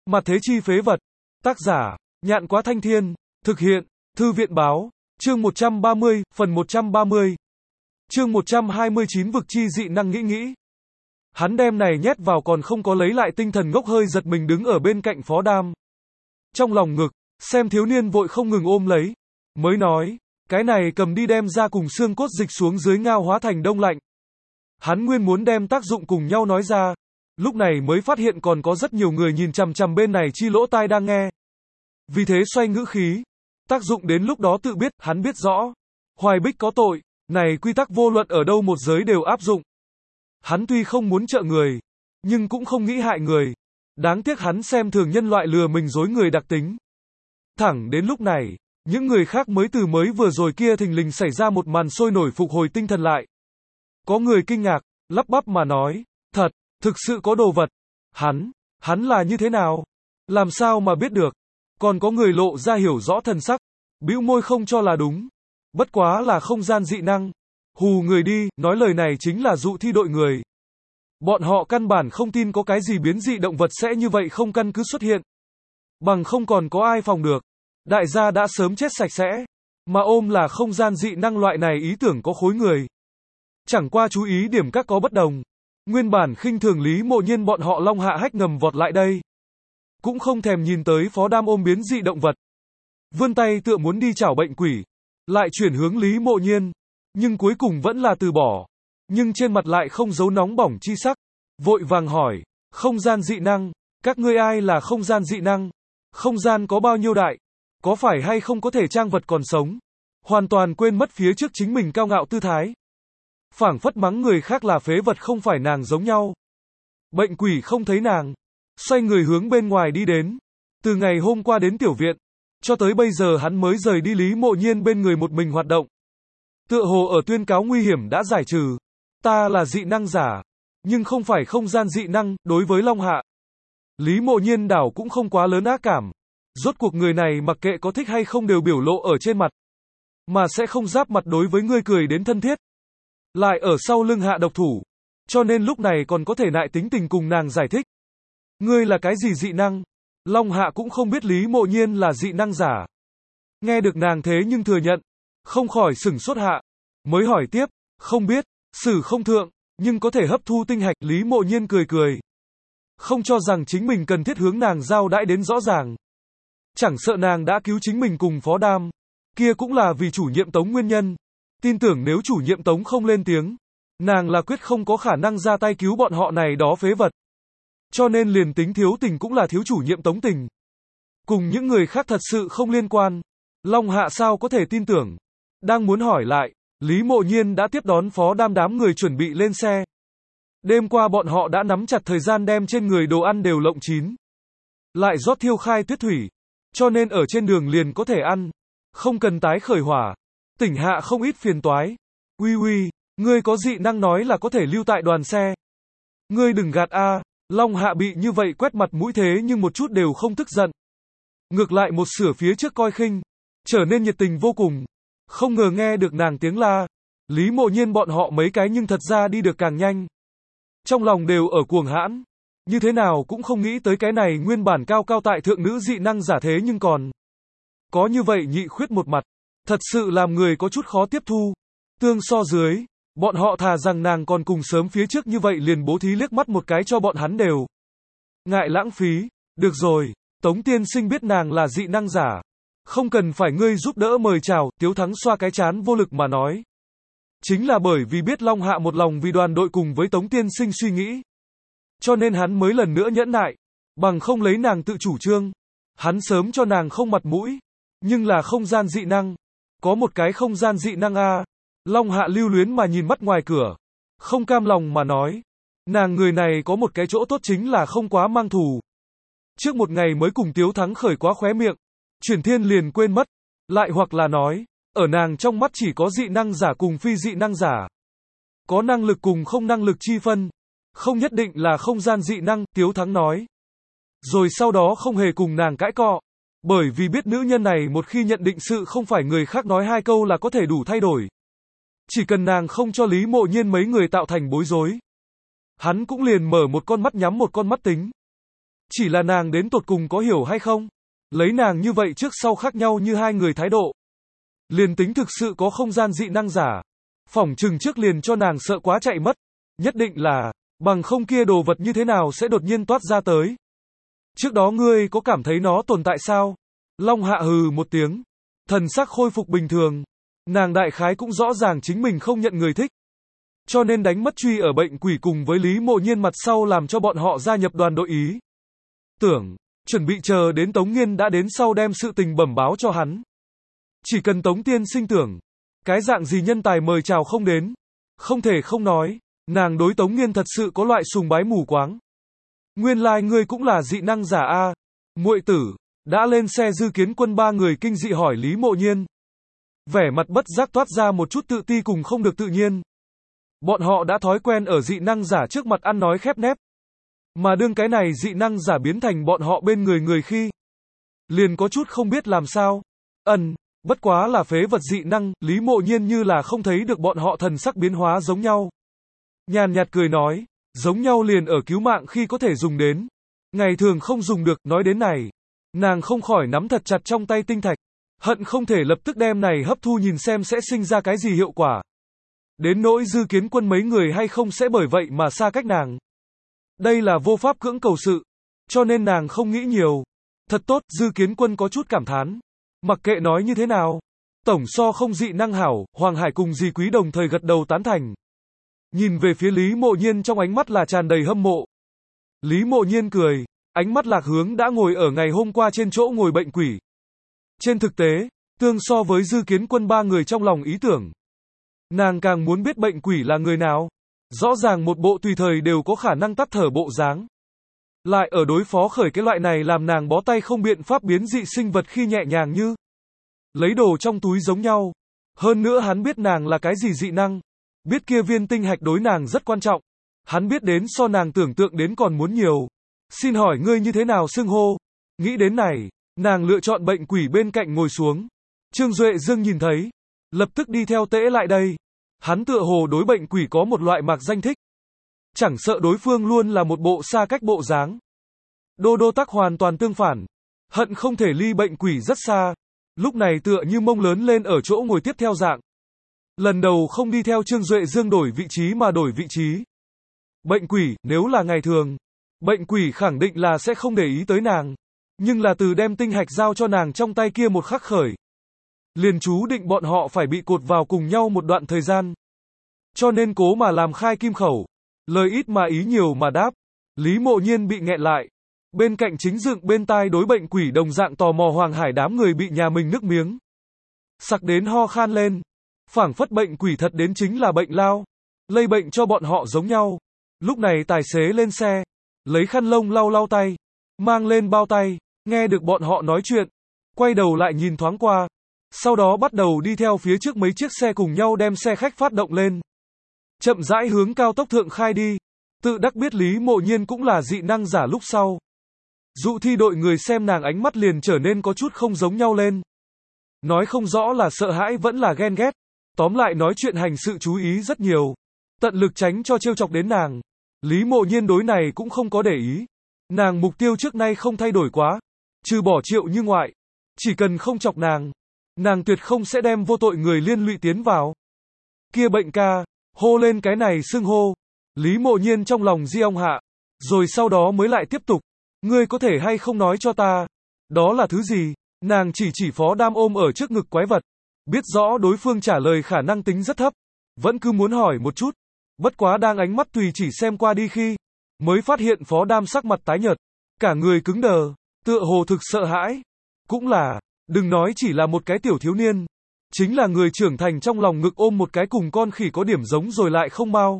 Mặt thế chi phế vật. Tác giả, Nhạn Quá Thanh Thiên. Thực hiện, Thư viện báo. Chương 130, phần 130. Chương 129 vực chi dị năng nghĩ. Hắn đem này nhét vào còn không có lấy lại tinh thần ngốc hơi giật mình đứng ở bên cạnh Phó Đam. Trong lòng ngực, xem thiếu niên vội không ngừng ôm lấy. Mới nói, cái này cầm đi đem ra cùng xương cốt dịch xuống dưới ngao hóa thành đông lạnh. Hắn nguyên muốn đem tác dụng cùng nhau nói ra. Lúc này mới phát hiện còn có rất nhiều người nhìn chằm chằm bên này chi lỗ tai đang nghe. Vì thế xoay ngữ khí. Tác dụng đến lúc đó tự biết, hắn biết rõ. Hoài Bích có tội, này quy tắc vô luận ở đâu một giới đều áp dụng. Hắn tuy không muốn trợ người, nhưng cũng không nghĩ hại người. Đáng tiếc hắn xem thường nhân loại lừa mình dối người đặc tính. Thẳng đến lúc này, những người khác mới vừa rồi kia thình lình xảy ra một màn sôi nổi phục hồi tinh thần lại. Có người kinh ngạc, lắp bắp mà nói, thực sự có đồ vật. Hắn là như thế nào? Làm sao mà biết được? Còn có người lộ ra hiểu rõ thần sắc, bĩu môi không cho là đúng. Bất quá là không gian dị năng. Hù người đi, nói lời này chính là dụ thi đội người. Bọn họ căn bản không tin có cái gì biến dị động vật sẽ như vậy không căn cứ xuất hiện. Bằng không còn có ai phòng được. Đại gia đã sớm chết sạch sẽ. Mà ôm là không gian dị năng loại này ý tưởng có khối người. Chẳng qua chú ý điểm các có bất đồng. Nguyên bản khinh thường Lý Mộ Nhiên bọn họ long hạ hách ngầm vọt lại đây. Cũng không thèm nhìn tới Phó Đam ôm biến dị động vật. Vươn tay tựa muốn đi chảo bệnh quỷ. Lại chuyển hướng Lý Mộ Nhiên. Nhưng cuối cùng vẫn là từ bỏ. Nhưng trên mặt lại không giấu nóng bỏng chi sắc. Vội vàng hỏi, không gian dị năng, các ngươi ai là không gian dị năng? Không gian có bao nhiêu đại? Có phải hay không có thể trang vật còn sống? Hoàn toàn quên mất phía trước chính mình cao ngạo tư thái. Phảng phất mắng người khác là phế vật không phải nàng giống nhau. Bệnh quỷ không thấy nàng. Xoay người hướng bên ngoài đi đến. Từ ngày hôm qua đến tiểu viện. Cho tới bây giờ hắn mới rời đi Lý Mộ Nhiên bên người một mình hoạt động. Tựa hồ ở tuyên cáo nguy hiểm đã giải trừ. Ta là dị năng giả. Nhưng không phải không gian dị năng, đối với Long Hạ. Lý Mộ Nhiên đảo cũng không quá lớn ác cảm. Rốt cuộc người này mặc kệ có thích hay không đều biểu lộ ở trên mặt. Mà sẽ không giáp mặt đối với ngươi cười đến thân thiết. Lại ở sau lưng hạ độc thủ. Cho nên lúc này còn có thể nại tính tình cùng nàng giải thích. Ngươi là cái gì dị năng? Long Hạ cũng không biết Lý Mộ Nhiên là dị năng giả. Nghe được nàng thế nhưng thừa nhận. Không khỏi sửng sốt hạ. Mới hỏi tiếp, không biết, xử không thượng, nhưng có thể hấp thu tinh hạch. Lý Mộ Nhiên cười. Không cho rằng chính mình cần thiết hướng nàng giao đãi đến rõ ràng. Chẳng sợ nàng đã cứu chính mình cùng Phó Đam. Kia cũng là vì chủ nhiệm Tống nguyên nhân. Tin tưởng nếu chủ nhiệm Tống không lên tiếng, nàng là quyết không có khả năng ra tay cứu bọn họ này đó phế vật. Cho nên liền tính thiếu tình cũng là thiếu chủ nhiệm Tống tình. Cùng những người khác thật sự không liên quan. Long Hạ sao có thể tin tưởng. Đang muốn hỏi lại, Lý Mộ Nhiên đã tiếp đón Phó Đam đám người chuẩn bị lên xe. Đêm qua bọn họ đã nắm chặt thời gian đem trên người đồ ăn đều lộng chín. Lại rót thiêu khai tuyết thủy. Cho nên ở trên đường liền có thể ăn. Không cần tái khởi hỏa. Tỉnh hạ không ít phiền toái. Uy, ngươi có dị năng nói là có thể lưu tại đoàn xe. Ngươi đừng gạt a. Long Hạ bị như vậy quét mặt mũi thế nhưng một chút đều không tức giận. Ngược lại một sửa phía trước coi khinh. Trở nên nhiệt tình vô cùng. Không ngờ nghe được nàng tiếng la. Lý Mộ Nhiên bọn họ mấy cái nhưng thật ra đi được càng nhanh. Trong lòng đều ở cuồng hãn. Như thế nào cũng không nghĩ tới cái này nguyên bản cao tại thượng nữ dị năng giả thế nhưng còn. Có như vậy nhị khuyết một mặt. Thật sự làm người có chút khó tiếp thu. Tương so dưới, bọn họ thà rằng nàng còn cùng sớm phía trước như vậy liền bố thí liếc mắt một cái cho bọn hắn đều. Ngại lãng phí, được rồi, Tống tiên sinh biết nàng là dị năng giả. Không cần phải ngươi giúp đỡ mời chào, Tiếu Thắng xoa cái chán vô lực mà nói. Chính là bởi vì biết Long Hạ một lòng vì đoàn đội cùng với Tống tiên sinh suy nghĩ. Cho nên hắn mới lần nữa nhẫn nại, bằng không lấy nàng tự chủ trương. Hắn sớm cho nàng không mặt mũi, nhưng là không gian dị năng. Có một cái không gian dị năng a. Long Hạ lưu luyến mà nhìn mắt ngoài cửa. Không cam lòng mà nói. Nàng người này có một cái chỗ tốt chính là không quá mang thù. Trước một ngày mới cùng Tiếu Thắng khởi quá khóe miệng. Chuyển thiên liền quên mất. Lại hoặc là nói, ở nàng trong mắt chỉ có dị năng giả cùng phi dị năng giả. Có năng lực cùng không năng lực chi phân. Không nhất định là không gian dị năng, Tiếu Thắng nói. Rồi sau đó không hề cùng nàng cãi cọ. Bởi vì biết nữ nhân này một khi nhận định sự không phải người khác nói hai câu là có thể đủ thay đổi. Chỉ cần nàng không cho Lý Mộ Nhiên mấy người tạo thành bối rối. Hắn cũng liền mở một con mắt nhắm một con mắt tính. Chỉ là nàng đến tột cùng có hiểu hay không? Lấy nàng như vậy trước sau khác nhau như hai người thái độ. Liền tính thực sự có không gian dị năng giả. Phỏng chừng trước liền cho nàng sợ quá chạy mất. Nhất định là, bằng không kia đồ vật như thế nào sẽ đột nhiên toát ra tới. Trước đó ngươi có cảm thấy nó tồn tại sao? Long Hạ hừ một tiếng. Thần sắc khôi phục bình thường. Nàng đại khái cũng rõ ràng chính mình không nhận người thích. Cho nên đánh mất truy ở bệnh quỷ cùng với Lý Mộ Nhiên mặt sau làm cho bọn họ gia nhập đoàn đội ý. Tưởng, chuẩn bị chờ đến Tống Nghiên đã đến sau đem sự tình bẩm báo cho hắn. Chỉ cần Tống tiên sinh tưởng, cái dạng gì nhân tài mời chào không đến. Không thể không nói, nàng đối Tống Nghiên thật sự có loại sùng bái mù quáng. Nguyên lai ngươi cũng là dị năng giả a, muội tử, đã lên xe Dư Kiến Quân ba người kinh dị hỏi Lý Mộ Nhiên. Vẻ mặt bất giác toát ra một chút tự ti cùng không được tự nhiên. Bọn họ đã thói quen ở dị năng giả trước mặt ăn nói khép nép. Mà đương cái này dị năng giả biến thành bọn họ bên người khi. Liền có chút không biết làm sao. Bất quá là phế vật dị năng, Lý Mộ Nhiên như là không thấy được bọn họ thần sắc biến hóa giống nhau. Nhàn nhạt cười nói, giống nhau liền ở cứu mạng khi có thể dùng đến. Ngày thường không dùng được, nói đến này. Nàng không khỏi nắm thật chặt trong tay tinh thạch. Hận không thể lập tức đem này hấp thu nhìn xem sẽ sinh ra cái gì hiệu quả. Đến nỗi Dư Kiến Quân mấy người hay không sẽ bởi vậy mà xa cách nàng. Đây là vô pháp cưỡng cầu sự. Cho nên nàng không nghĩ nhiều. Thật tốt, Dư Kiến Quân có chút cảm thán. Mặc kệ nói như thế nào. Tổng so không dị năng hảo, Hoàng Hải cùng Dì Quý đồng thời gật đầu tán thành. Nhìn về phía Lý Mộ Nhiên trong ánh mắt là tràn đầy hâm mộ. Lý Mộ Nhiên cười, ánh mắt lạc hướng đã ngồi ở ngày hôm qua trên chỗ ngồi bệnh quỷ. Trên thực tế, tương so với Dư Kiến Quân ba người trong lòng ý tưởng. Nàng càng muốn biết bệnh quỷ là người nào. Rõ ràng một bộ tùy thời đều có khả năng tắt thở bộ dáng. Lại ở đối phó khởi cái loại này làm nàng bó tay không biện pháp biến dị sinh vật khi nhẹ nhàng như lấy đồ trong túi giống nhau. Hơn nữa hắn biết nàng là cái gì dị năng. Biết kia viên tinh hạch đối nàng rất quan trọng. Hắn biết đến so nàng tưởng tượng đến còn muốn nhiều. Xin hỏi ngươi như thế nào xưng hô? Nghĩ đến này, nàng lựa chọn bệnh quỷ bên cạnh ngồi xuống. Trương Duệ Dương nhìn thấy, lập tức đi theo tễ lại đây. Hắn tựa hồ đối bệnh quỷ có một loại mạc danh thích. Chẳng sợ đối phương luôn là một bộ xa cách bộ dáng. Đô Đô tắc hoàn toàn tương phản. Hận không thể ly bệnh quỷ rất xa. Lúc này tựa như mông lớn lên ở chỗ ngồi tiếp theo dạng. Lần đầu không đi theo Trương Duệ Dương đổi vị trí mà đổi vị trí. Bệnh quỷ, nếu là ngày thường, bệnh quỷ khẳng định là sẽ không để ý tới nàng. Nhưng là từ đem tinh hạch giao cho nàng trong tay kia một khắc khởi. Liền chú định bọn họ phải bị cột vào cùng nhau một đoạn thời gian. Cho nên cố mà làm khai kim khẩu. Lời ít mà ý nhiều mà đáp. Lý Mộ Nhiên bị nghẹn lại. Bên cạnh chính dựng bên tai đối bệnh quỷ đồng dạng tò mò Hoàng Hải đám người bị nhà mình nước miếng. Sặc đến ho khan lên. Phảng phất bệnh quỷ thật đến chính là bệnh lao. Lây bệnh cho bọn họ giống nhau. Lúc này tài xế lên xe. Lấy khăn lông lau lau tay. Mang lên bao tay. Nghe được bọn họ nói chuyện. Quay đầu lại nhìn thoáng qua. Sau đó bắt đầu đi theo phía trước mấy chiếc xe cùng nhau đem xe khách phát động lên. Chậm rãi hướng cao tốc thượng khai đi. Tự đắc biết Lý Mộ Nhiên cũng là dị năng giả lúc sau. Dụ thi đội người xem nàng ánh mắt liền trở nên có chút không giống nhau lên. Nói không rõ là sợ hãi vẫn là ghen ghét. Tóm lại nói chuyện hành sự chú ý rất nhiều. Tận lực tránh cho trêu chọc đến nàng. Lý Mộ Nhiên đối này cũng không có để ý. Nàng mục tiêu trước nay không thay đổi quá. Trừ bỏ Triệu Như ngoại. Chỉ cần không chọc nàng. Nàng tuyệt không sẽ đem vô tội người liên lụy tiến vào. Kia bệnh ca. Hô lên cái này xưng hô. Lý Mộ Nhiên trong lòng di ông hạ. Rồi sau đó mới lại tiếp tục. Ngươi có thể hay không nói cho ta. Đó là thứ gì? Nàng chỉ Phó Đam ôm ở trước ngực quái vật. Biết rõ đối phương trả lời khả năng tính rất thấp. Vẫn cứ muốn hỏi một chút. Bất quá đang ánh mắt tùy chỉ xem qua đi khi. Mới phát hiện Phó Đam sắc mặt tái nhợt. Cả người cứng đờ. Tựa hồ thực sợ hãi. Cũng là. Đừng nói chỉ là một cái tiểu thiếu niên. Chính là người trưởng thành trong lòng ngực ôm một cái cùng con khỉ có điểm giống rồi lại không mau.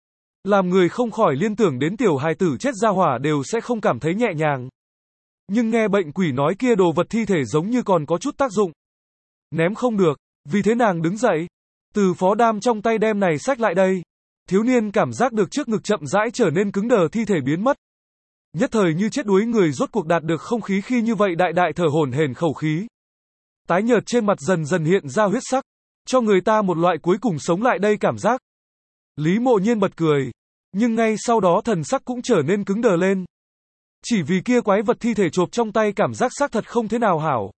Làm người không khỏi liên tưởng đến tiểu hài tử chết ra hỏa đều sẽ không cảm thấy nhẹ nhàng. Nhưng nghe bệnh quỷ nói kia đồ vật thi thể giống như còn có chút tác dụng. Ném không được, vì thế nàng đứng dậy. Từ Phó Đam trong tay đem này xách lại đây. Thiếu niên cảm giác được trước ngực chậm rãi trở nên cứng đờ thi thể biến mất. Nhất thời như chết đuối người rốt cuộc đạt được không khí khi như vậy đại đại thở hổn hển khẩu khí. Tái nhợt trên mặt dần dần hiện ra huyết sắc. Cho người ta một loại cuối cùng sống lại đây cảm giác. Lý Mộ Nhiên bật cười. Nhưng ngay sau đó thần sắc cũng trở nên cứng đờ lên. Chỉ vì kia quái vật thi thể chộp trong tay cảm giác xác thật không thế nào hảo.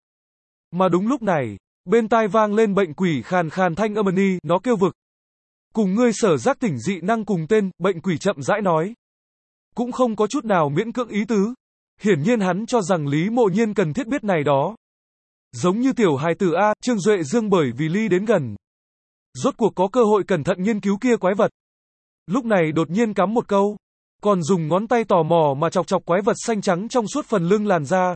Mà đúng lúc này, bên tai vang lên bệnh quỷ khàn khàn thanh âm ni, nó kêu vực. Cùng ngươi sở giác tỉnh dị năng cùng tên, bệnh quỷ chậm rãi nói. Cũng không có chút nào miễn cưỡng ý tứ. Hiển nhiên hắn cho rằng Lý Mộ Nhiên cần thiết biết này đó. Giống như tiểu hài tử A, Trương Duệ Dương bởi vì ly đến gần. Rốt cuộc có cơ hội cẩn thận nghiên cứu kia quái vật. Lúc này đột nhiên cắm một câu. Còn dùng ngón tay tò mò mà chọc chọc quái vật xanh trắng trong suốt phần lưng làn da.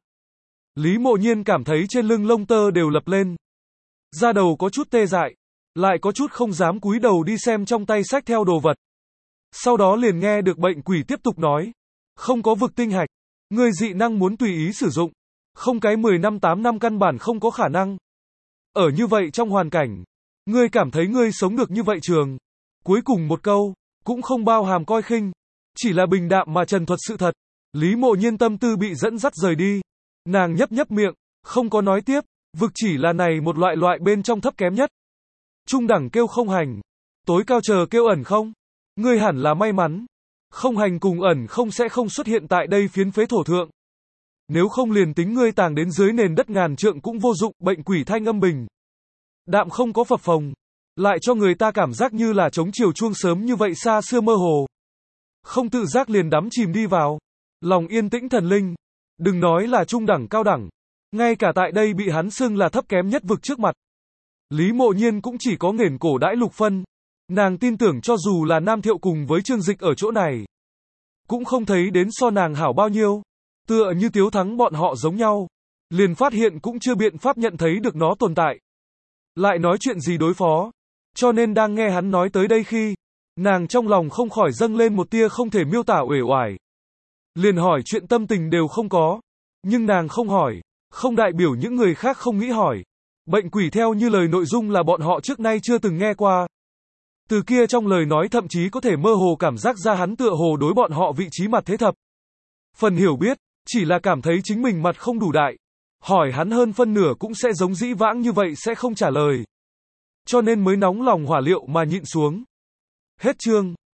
Lý Mộ Nhiên cảm thấy trên lưng lông tơ đều lập lên. Da đầu có chút tê dại. Lại có chút không dám cúi đầu đi xem trong tay xách theo đồ vật. Sau đó liền nghe được bệnh quỷ tiếp tục nói. Không có vực tinh hạch. Ngươi dị năng muốn tùy ý sử dụng. Không cái 10 năm 8 năm căn bản không có khả năng. Ở như vậy trong hoàn cảnh. Ngươi cảm thấy ngươi sống được như vậy trường. Cuối cùng một câu. Cũng không bao hàm coi khinh. Chỉ là bình đạm mà trần thuật sự thật. Lý Mộ Nhiên tâm tư bị dẫn dắt rời đi. Nàng nhấp nhấp miệng. Không có nói tiếp. Vực chỉ là này một loại bên trong thấp kém nhất. Trung đẳng kêu không hành. Tối cao chờ kêu ẩn không. Ngươi hẳn là may mắn. Không hành cùng ẩn không sẽ không xuất hiện tại đây phiến phế thổ thượng. Nếu không liền tính ngươi tàng đến dưới nền đất ngàn trượng cũng vô dụng, bệnh quỷ thanh âm bình. Đạm không có phập phồng. Lại cho người ta cảm giác như là trống chiều chuông sớm như vậy xa xưa mơ hồ. Không tự giác liền đắm chìm đi vào. Lòng yên tĩnh thần linh. Đừng nói là trung đẳng cao đẳng. Ngay cả tại đây bị hắn xưng là thấp kém nhất vực trước mặt. Lý Mộ Nhiên cũng chỉ có nghển cổ đãi lục phân. Nàng tin tưởng cho dù là Nam Thiệu cùng với Trương Dịch ở chỗ này. Cũng không thấy đến so nàng hảo bao nhiêu. Tựa như Tiếu Thắng bọn họ giống nhau. Liền phát hiện cũng chưa biện pháp nhận thấy được nó tồn tại. Lại nói chuyện gì đối phó. Cho nên đang nghe hắn nói tới đây khi. Nàng trong lòng không khỏi dâng lên một tia không thể miêu tả uể oải. Liền hỏi chuyện tâm tình đều không có. Nhưng nàng không hỏi. Không đại biểu những người khác không nghĩ hỏi. Bệnh quỷ theo như lời nội dung là bọn họ trước nay chưa từng nghe qua. Từ kia trong lời nói thậm chí có thể mơ hồ cảm giác ra hắn tựa hồ đối bọn họ vị trí mặt thế thập. Phần hiểu biết, chỉ là cảm thấy chính mình mặt không đủ đại. Hỏi hắn hơn phân nửa cũng sẽ giống dĩ vãng như vậy sẽ không trả lời. Cho nên mới nóng lòng hỏa liệu mà nhịn xuống. Hết chương.